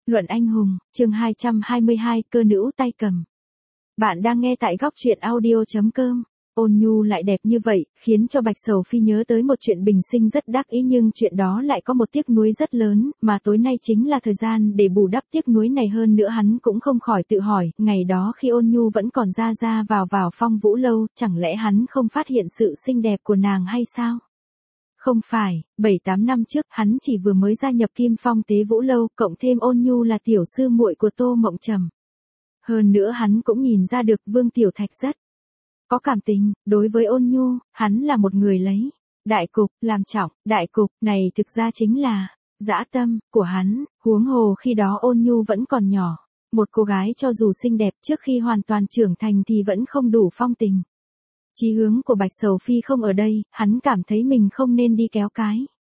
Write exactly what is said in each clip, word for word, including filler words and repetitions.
Luận anh hùng, chương hai trăm hai mươi hai, cơ nữ tay cầm. Bạn đang nghe tại góc truyện audio chấm com. Ôn nhu lại đẹp như vậy, khiến cho Bạch Sầu Phi nhớ tới một chuyện bình sinh rất đắc ý, nhưng chuyện đó lại có một tiếc nuối rất lớn, mà tối nay chính là thời gian để bù đắp tiếc nuối này. Hơn nữa hắn cũng không khỏi tự hỏi, ngày đó khi Ôn Nhu vẫn còn ra ra vào vào Phong Vũ Lâu, chẳng lẽ hắn không phát hiện sự xinh đẹp của nàng hay sao? Không phải, bảy tám năm trước, hắn chỉ vừa mới gia nhập Kim Phong Tế Vũ Lâu, cộng thêm Ôn Nhu là tiểu sư muội của Tô Mộng Trầm. Hơn nữa hắn cũng nhìn ra được Vương Tiểu Thạch rất có cảm tình, đối với Ôn Nhu, hắn là một người lấy đại cục làm trọng, đại cục này thực ra chính là dã tâm của hắn, huống hồ khi đó Ôn Nhu vẫn còn nhỏ, một cô gái cho dù xinh đẹp trước khi hoàn toàn trưởng thành thì vẫn không đủ phong tình. Chí hướng của Bạch Sầu Phi không ở đây, hắn cảm thấy mình không nên đi kéo cái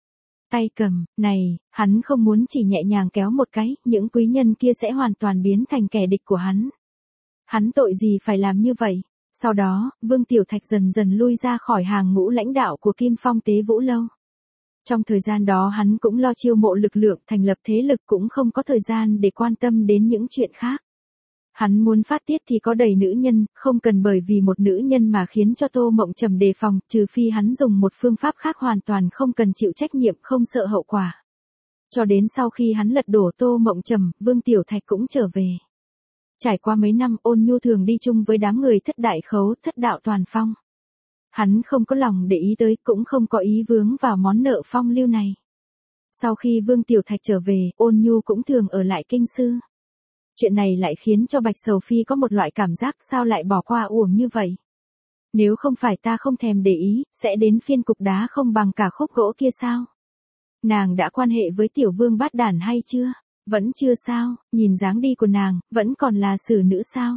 tay cầm này, hắn không muốn chỉ nhẹ nhàng kéo một cái, những quý nhân kia sẽ hoàn toàn biến thành kẻ địch của hắn. Hắn tội gì phải làm như vậy? Sau đó, Vương Tiểu Thạch dần dần lui ra khỏi hàng ngũ lãnh đạo của Kim Phong Tế Vũ Lâu. Trong thời gian đó hắn cũng lo chiêu mộ lực lượng, thành lập thế lực, cũng không có thời gian để quan tâm đến những chuyện khác. Hắn muốn phát tiết thì có đầy nữ nhân, không cần bởi vì một nữ nhân mà khiến cho Tô Mộng Trầm đề phòng, trừ phi hắn dùng một phương pháp khác hoàn toàn không cần chịu trách nhiệm, không sợ hậu quả. Cho đến sau khi hắn lật đổ Tô Mộng Trầm, Vương Tiểu Thạch cũng trở về. Trải qua mấy năm, Ôn Nhu thường đi chung với đám người thất đại khấu, thất đạo toàn phong. Hắn không có lòng để ý tới, cũng không có ý vướng vào món nợ phong lưu này. Sau khi Vương Tiểu Thạch trở về, Ôn Nhu cũng thường ở lại kinh sư. Chuyện này lại khiến cho Bạch Sầu Phi có một loại cảm giác sao lại bỏ qua uổng như vậy. Nếu không phải ta không thèm để ý, sẽ đến phiên cục đá không bằng cả khúc gỗ kia sao? Nàng đã quan hệ với tiểu vương bát đản hay chưa? Vẫn chưa sao, nhìn dáng đi của nàng, vẫn còn là xử nữ sao?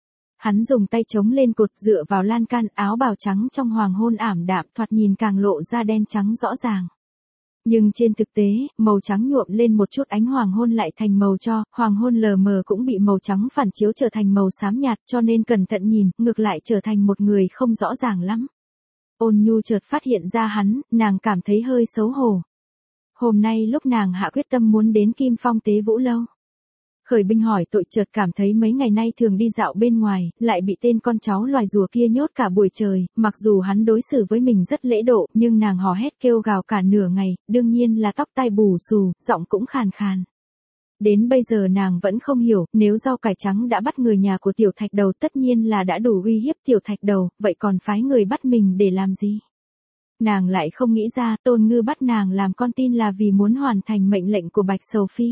Hắn dùng tay chống lên cột dựa vào lan can, áo bào trắng trong hoàng hôn ảm đạm thoạt nhìn càng lộ ra đen trắng rõ ràng. Nhưng trên thực tế, màu trắng nhuộm lên một chút ánh hoàng hôn lại thành màu cho, hoàng hôn lờ mờ cũng bị màu trắng phản chiếu trở thành màu xám nhạt, cho nên cẩn thận nhìn, ngược lại trở thành một người không rõ ràng lắm. Ôn Nhu chợt phát hiện ra hắn, nàng cảm thấy hơi xấu hổ. Hôm nay lúc nàng hạ quyết tâm muốn đến Kim Phong Tế Vũ Lâu, khởi binh hỏi tội, chợt cảm thấy mấy ngày nay thường đi dạo bên ngoài, lại bị tên con cháu loài rùa kia nhốt cả buổi trời, mặc dù hắn đối xử với mình rất lễ độ, nhưng nàng hò hét kêu gào cả nửa ngày, đương nhiên là tóc tai bù xù, giọng cũng khàn khàn. Đến bây giờ nàng vẫn không hiểu, nếu rau cải trắng đã bắt người nhà của Tiểu Thạch Đầu tất nhiên là đã đủ uy hiếp Tiểu Thạch Đầu, vậy còn phái người bắt mình để làm gì? Nàng lại không nghĩ ra Tôn Ngư bắt nàng làm con tin là vì muốn hoàn thành mệnh lệnh của Bạch Sầu Phi.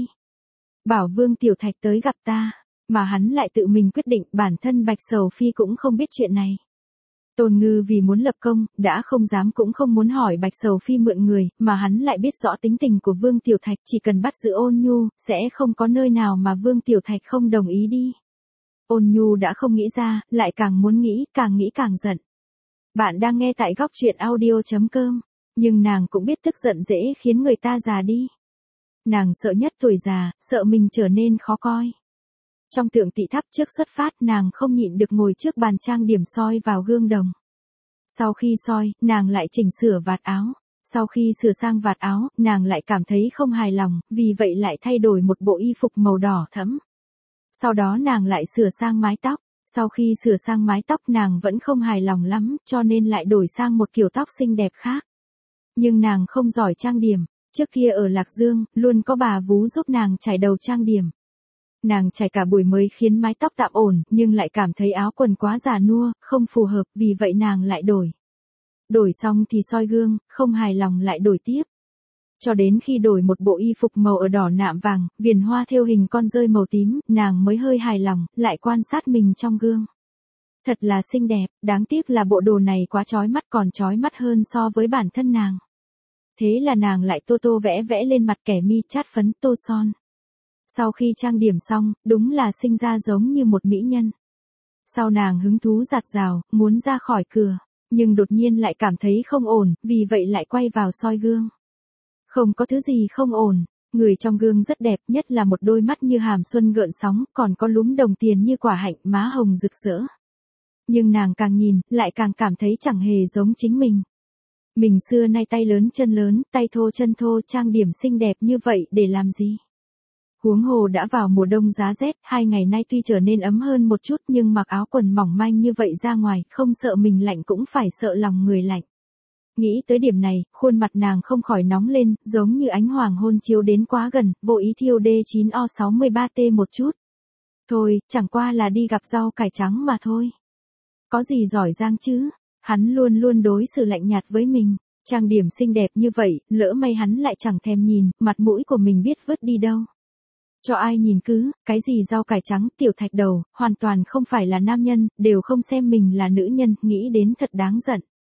Bảo Vương Tiểu Thạch tới gặp ta, mà hắn lại tự mình quyết định, bản thân Bạch Sầu Phi cũng không biết chuyện này. Tôn Ngư vì muốn lập công, đã không dám cũng không muốn hỏi Bạch Sầu Phi mượn người, mà hắn lại biết rõ tính tình của Vương Tiểu Thạch, chỉ cần bắt giữ Ôn Nhu, sẽ không có nơi nào mà Vương Tiểu Thạch không đồng ý đi. Ôn Nhu đã không nghĩ ra, lại càng muốn nghĩ, càng nghĩ càng giận. Bạn đang nghe tại góc truyện audio chấm com, nhưng nàng cũng biết tức giận dễ khiến người ta già đi. Nàng sợ nhất tuổi già, sợ mình trở nên khó coi. Trong tượng Tị Tháp trước xuất phát, nàng không nhịn được ngồi trước bàn trang điểm soi vào gương đồng. Sau khi soi, nàng lại chỉnh sửa vạt áo. Sau khi sửa sang vạt áo, nàng lại cảm thấy không hài lòng, vì vậy lại thay đổi một bộ y phục màu đỏ thẫm. Sau đó nàng lại sửa sang mái tóc. Sau khi sửa sang mái tóc nàng vẫn không hài lòng lắm, cho nên lại đổi sang một kiểu tóc xinh đẹp khác. Nhưng nàng không giỏi trang điểm. Trước kia ở Lạc Dương, luôn có bà vú giúp nàng chải đầu trang điểm. Nàng chải cả buổi mới khiến mái tóc tạm ổn, nhưng lại cảm thấy áo quần quá già nua, không phù hợp, vì vậy nàng lại đổi. Đổi xong thì soi gương, không hài lòng lại đổi tiếp. Cho đến khi đổi một bộ y phục màu ở đỏ nạm vàng, viền hoa thêu hình con dơi màu tím, nàng mới hơi hài lòng, lại quan sát mình trong gương. Thật là xinh đẹp, đáng tiếc là bộ đồ này quá chói mắt, còn chói mắt hơn so với bản thân nàng. Thế là nàng lại tô tô vẽ vẽ lên mặt, kẻ mi, chát phấn, tô son. Sau khi trang điểm xong, đúng là sinh ra giống như một mỹ nhân. Sau nàng hứng thú dạt dào, muốn ra khỏi cửa, nhưng đột nhiên lại cảm thấy không ổn, vì vậy lại quay vào soi gương. Không có thứ gì không ổn, người trong gương rất đẹp, nhất là một đôi mắt như hàm xuân gợn sóng, còn có lúm đồng tiền như quả hạnh, má hồng rực rỡ. Nhưng nàng càng nhìn, lại càng cảm thấy chẳng hề giống chính mình. Mình xưa nay tay lớn chân lớn, tay thô chân thô, trang điểm xinh đẹp như vậy để làm gì? Huống hồ đã vào mùa đông giá rét, hai ngày nay tuy trở nên ấm hơn một chút nhưng mặc áo quần mỏng manh như vậy ra ngoài, không sợ mình lạnh cũng phải sợ lòng người lạnh. Nghĩ tới điểm này, khuôn mặt nàng không khỏi nóng lên, giống như ánh hoàng hôn chiếu đến quá gần, vô ý thiêu D chín O sáu ba T một chút. Thôi, chẳng qua là đi gặp rau cải trắng mà thôi. Có gì giỏi giang chứ, hắn luôn luôn đối xử lạnh nhạt với mình, trang điểm xinh đẹp như vậy, lỡ may hắn lại chẳng thèm nhìn, mặt mũi của mình biết vứt đi đâu. Cho ai nhìn cứ, cái gì rau cải trắng, tiểu thạch đầu, hoàn toàn không phải là nam nhân, đều không xem mình là nữ nhân, nghĩ đến thật đáng giận.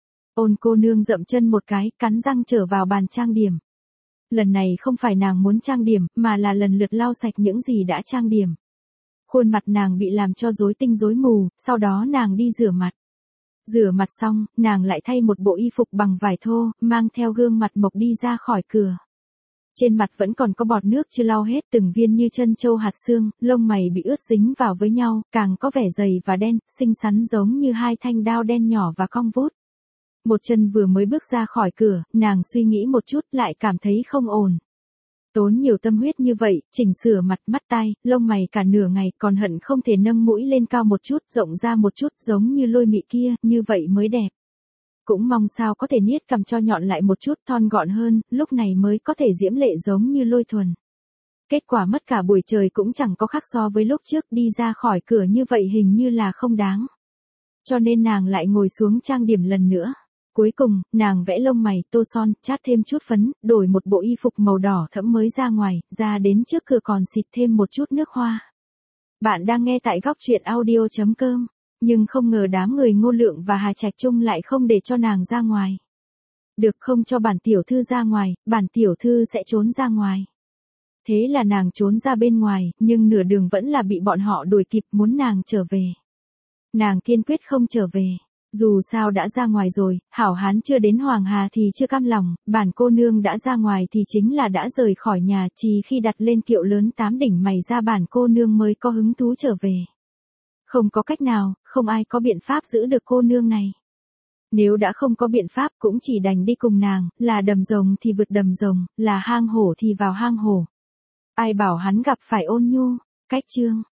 Ôn cô nương dậm chân một cái, cắn răng trở vào bàn trang điểm. Lần này không phải nàng muốn trang điểm, mà là lần lượt lau sạch những gì đã trang điểm. Khuôn mặt nàng bị làm cho rối tinh rối mù, sau đó nàng đi rửa mặt. Rửa mặt xong, nàng lại thay một bộ y phục bằng vải thô, mang theo gương mặt mộc đi ra khỏi cửa. Trên mặt vẫn còn có bọt nước chưa lau hết, từng viên như chân châu hạt xương, lông mày bị ướt dính vào với nhau, càng có vẻ dày và đen, xinh xắn giống như hai thanh đao đen nhỏ và cong vút. Một chân vừa mới bước ra khỏi cửa, nàng suy nghĩ một chút lại cảm thấy không ổn. Tốn nhiều tâm huyết như vậy, chỉnh sửa mặt, mắt tai, lông mày cả nửa ngày còn hận không thể nâng mũi lên cao một chút, rộng ra một chút giống như lôi mị kia, như vậy mới đẹp. Cũng mong sao có thể niết cằm cho nhọn lại một chút, thon gọn hơn, lúc này mới có thể diễm lệ giống như lôi thuần. Kết quả mất cả buổi trời cũng chẳng có khác so với lúc trước, đi ra khỏi cửa như vậy hình như là không đáng. Cho nên nàng lại ngồi xuống trang điểm lần nữa. Cuối cùng, nàng vẽ lông mày, tô son, chát thêm chút phấn, đổi một bộ y phục màu đỏ thẫm mới ra ngoài, ra đến trước cửa còn xịt thêm một chút nước hoa. Bạn đang nghe tại góc truyện audio chấm com, nhưng không ngờ đám người Ngô Lượng và Hà Trạch Trung lại không để cho nàng ra ngoài. Được không cho bản tiểu thư ra ngoài, bản tiểu thư sẽ trốn ra ngoài. Thế là nàng trốn ra bên ngoài, nhưng nửa đường vẫn là bị bọn họ đuổi kịp, muốn nàng trở về. Nàng kiên quyết không trở về. Dù sao đã ra ngoài rồi, hảo hán chưa đến Hoàng Hà thì chưa cam lòng, bản cô nương đã ra ngoài thì chính là đã rời khỏi nhà, chỉ khi đặt lên kiệu lớn tám đỉnh mày ra bản cô nương mới có hứng thú trở về. Không có cách nào, không ai có biện pháp giữ được cô nương này. Nếu đã không có biện pháp cũng chỉ đành đi cùng nàng, là đầm rồng thì vượt đầm rồng, là hang hổ thì vào hang hổ. Ai bảo hắn gặp phải Ôn Nhu, cách chương.